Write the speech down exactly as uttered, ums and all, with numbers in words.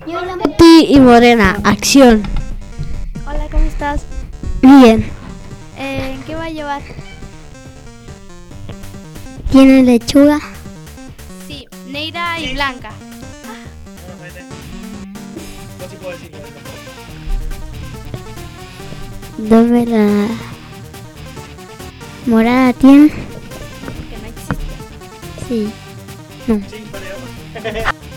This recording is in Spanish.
Betty y Morena, acción. Hola, ¿cómo estás? Bien. Eh, ¿En qué va a llevar? ¿Tiene lechuga? Sí, Neira y Blanca. ¿Dónde la morada tiene? Que no existe. Sí. No. Sí, para allá.